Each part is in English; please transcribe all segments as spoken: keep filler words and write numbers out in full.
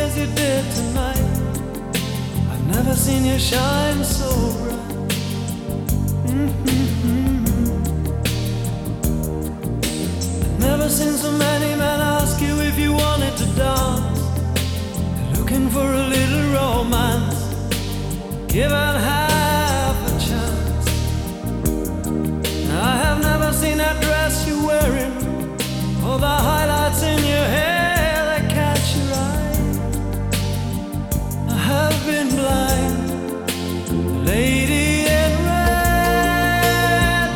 as you did tonight. I've never seen you shine so bright. Mm-hmm. I've never seen so many men ask you if you wanted to dance. They're looking for a little romance, given half a chance. I have never seen that dress you're wearing, or the highlights in your hair that catch your eye. I have been blind. The lady in red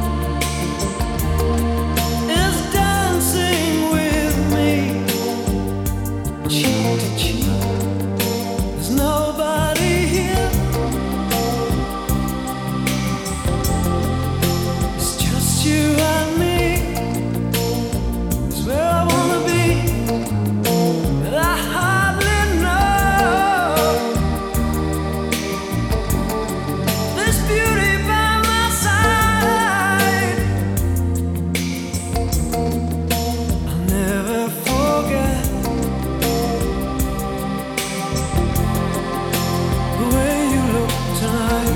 is dancing with me, cheek to cheek. There's nobody here. It's just you and me. It's where I wanna be, but I hardly know. This beauty by my side, I'll never forget the way you look tonight.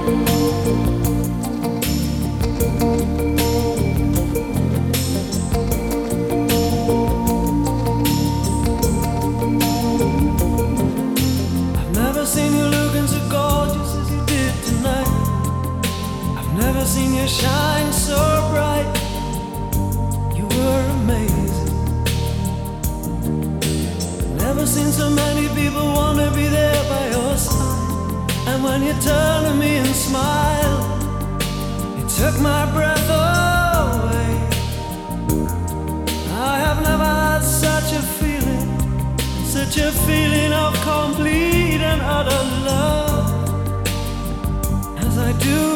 I've never seen you looking so gorgeous as you did tonight. I've never seen you shine so bright. You were amazing. Never seen so many people want to be there by your side. And when you turn to me and smile, it took my breath away. I have never had such a feeling, such a feeling of complete and utter love as I do